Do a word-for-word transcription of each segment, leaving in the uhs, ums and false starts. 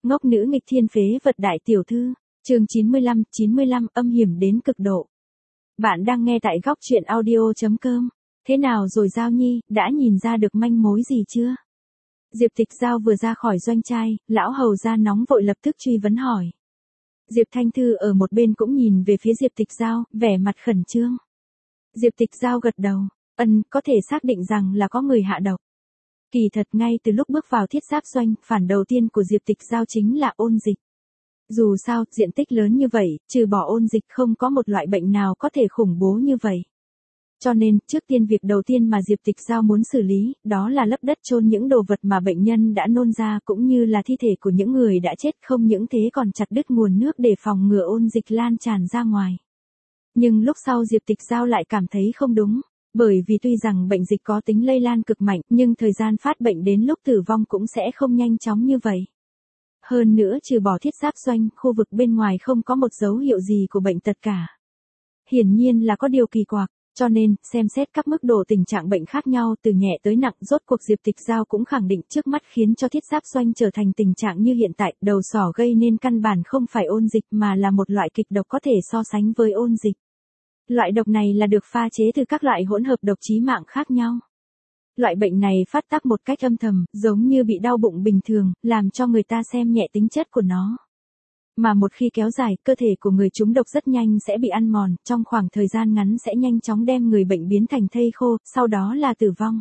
Ngốc nữ nghịch thiên phế vật đại tiểu thư, chương chín mươi lăm, chín mươi lăm âm hiểm đến cực độ. Bạn đang nghe tại góc truyện audio.com. Thế nào rồi Giao Nhi, đã nhìn ra được manh mối gì chưa? Diệp Tịch Giao vừa ra khỏi doanh trai, lão hầu ra nóng vội lập tức truy vấn hỏi. Diệp Thanh Thư ở một bên cũng nhìn về phía Diệp Tịch Giao, vẻ mặt khẩn trương. Diệp Tịch Giao gật đầu, ân, có thể xác định rằng là có người hạ độc. Kỳ thật ngay từ lúc bước vào thiết giáp doanh, phản đầu tiên của Diệp Tịch Giao chính là ôn dịch. Dù sao, diện tích lớn như vậy, trừ bỏ ôn dịch không có một loại bệnh nào có thể khủng bố như vậy. Cho nên, trước tiên việc đầu tiên mà Diệp Tịch Giao muốn xử lý, đó là lấp đất chôn những đồ vật mà bệnh nhân đã nôn ra cũng như là thi thể của những người đã chết, không những thế còn chặt đứt nguồn nước để phòng ngừa ôn dịch lan tràn ra ngoài. Nhưng lúc sau Diệp Tịch Giao lại cảm thấy không đúng. Bởi vì tuy rằng bệnh dịch có tính lây lan cực mạnh, nhưng thời gian phát bệnh đến lúc tử vong cũng sẽ không nhanh chóng như vậy. Hơn nữa trừ bỏ thiết giáp doanh, khu vực bên ngoài không có một dấu hiệu gì của bệnh tật cả. Hiển nhiên là có điều kỳ quặc, cho nên, xem xét các mức độ tình trạng bệnh khác nhau từ nhẹ tới nặng, rốt cuộc Diệp Tịch Giao cũng khẳng định trước mắt khiến cho thiết giáp doanh trở thành tình trạng như hiện tại, đầu sỏ gây nên căn bản không phải ôn dịch mà là một loại kịch độc có thể so sánh với ôn dịch. Loại độc này là được pha chế từ các loại hỗn hợp độc chí mạng khác nhau. Loại bệnh này phát tác một cách âm thầm, giống như bị đau bụng bình thường, làm cho người ta xem nhẹ tính chất của nó. Mà một khi kéo dài, cơ thể của người trúng độc rất nhanh sẽ bị ăn mòn, trong khoảng thời gian ngắn sẽ nhanh chóng đem người bệnh biến thành thây khô, sau đó là tử vong.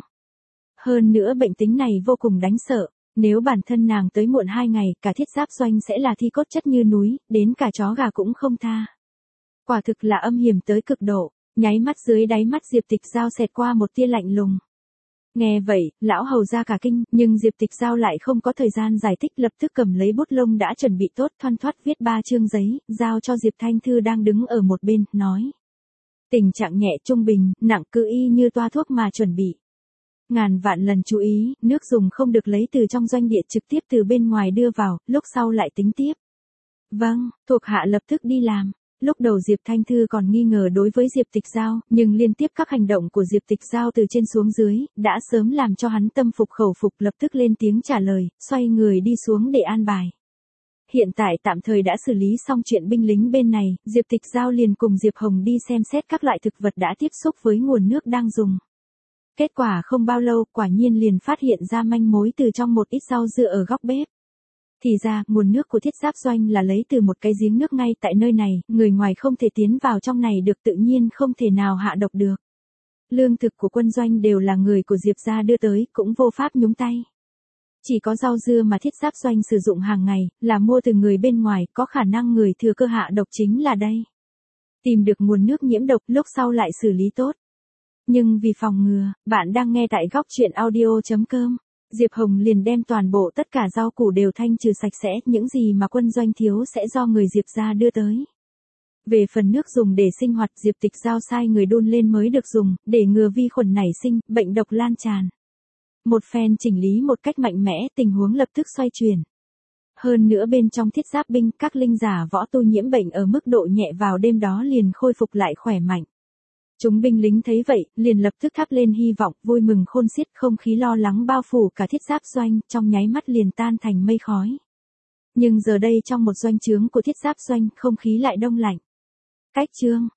Hơn nữa bệnh tính này vô cùng đáng sợ. Nếu bản thân nàng tới muộn hai ngày, cả thiết giáp doanh sẽ là thi cốt chất như núi, đến cả chó gà cũng không tha. Quả thực là âm hiểm tới cực độ, nháy mắt dưới đáy mắt Diệp Tịch Giao xẹt qua một tia lạnh lùng. Nghe vậy, lão hầu ra cả kinh, nhưng Diệp Tịch Giao lại không có thời gian giải thích, lập tức cầm lấy bút lông đã chuẩn bị tốt, thoăn thoắt viết ba chương giấy, giao cho Diệp Thanh Thư đang đứng ở một bên, nói. Tình trạng nhẹ trung bình, nặng cứ y như toa thuốc mà chuẩn bị. Ngàn vạn lần chú ý, nước dùng không được lấy từ trong doanh địa trực tiếp từ bên ngoài đưa vào, lúc sau lại tính tiếp. Vâng, thuộc hạ lập tức đi làm. Lúc đầu Diệp Thanh Thư còn nghi ngờ đối với Diệp Tịch Giao, nhưng liên tiếp các hành động của Diệp Tịch Giao từ trên xuống dưới, đã sớm làm cho hắn tâm phục khẩu phục, lập tức lên tiếng trả lời, xoay người đi xuống để an bài. Hiện tại tạm thời đã xử lý xong chuyện binh lính bên này, Diệp Tịch Giao liền cùng Diệp Hồng đi xem xét các loại thực vật đã tiếp xúc với nguồn nước đang dùng. Kết quả không bao lâu, quả nhiên liền phát hiện ra manh mối từ trong một ít rau dưa ở góc bếp. Thì ra, nguồn nước của thiết giáp doanh là lấy từ một cái giếng nước ngay tại nơi này, người ngoài không thể tiến vào trong này được, tự nhiên không thể nào hạ độc được. Lương thực của quân doanh đều là người của Diệp gia đưa tới, cũng vô pháp nhúng tay. Chỉ có rau dưa mà thiết giáp doanh sử dụng hàng ngày, là mua từ người bên ngoài, có khả năng người thừa cơ hạ độc chính là đây. Tìm được nguồn nước nhiễm độc, lúc sau lại xử lý tốt. Nhưng vì phòng ngừa, bạn đang nghe tại góc truyện audio.com. Diệp Hồng liền đem toàn bộ tất cả rau củ đều thanh trừ sạch sẽ, những gì mà quân doanh thiếu sẽ do người Diệp gia đưa tới. Về phần nước dùng để sinh hoạt, Diệp Tịch Giao sai người đun lên mới được dùng, để ngừa vi khuẩn nảy sinh, bệnh độc lan tràn. Một phen chỉnh lý một cách mạnh mẽ, tình huống lập tức xoay chuyển. Hơn nữa bên trong thiết giáp binh, các linh giả võ tu nhiễm bệnh ở mức độ nhẹ vào đêm đó liền khôi phục lại khỏe mạnh. Chúng binh lính thấy vậy, liền lập tức thắp lên hy vọng, vui mừng khôn xiết, không khí lo lắng bao phủ cả thiết giáp doanh, trong nháy mắt liền tan thành mây khói. Nhưng giờ đây trong một doanh trướng của thiết giáp doanh, không khí lại đông lạnh. Cách chương,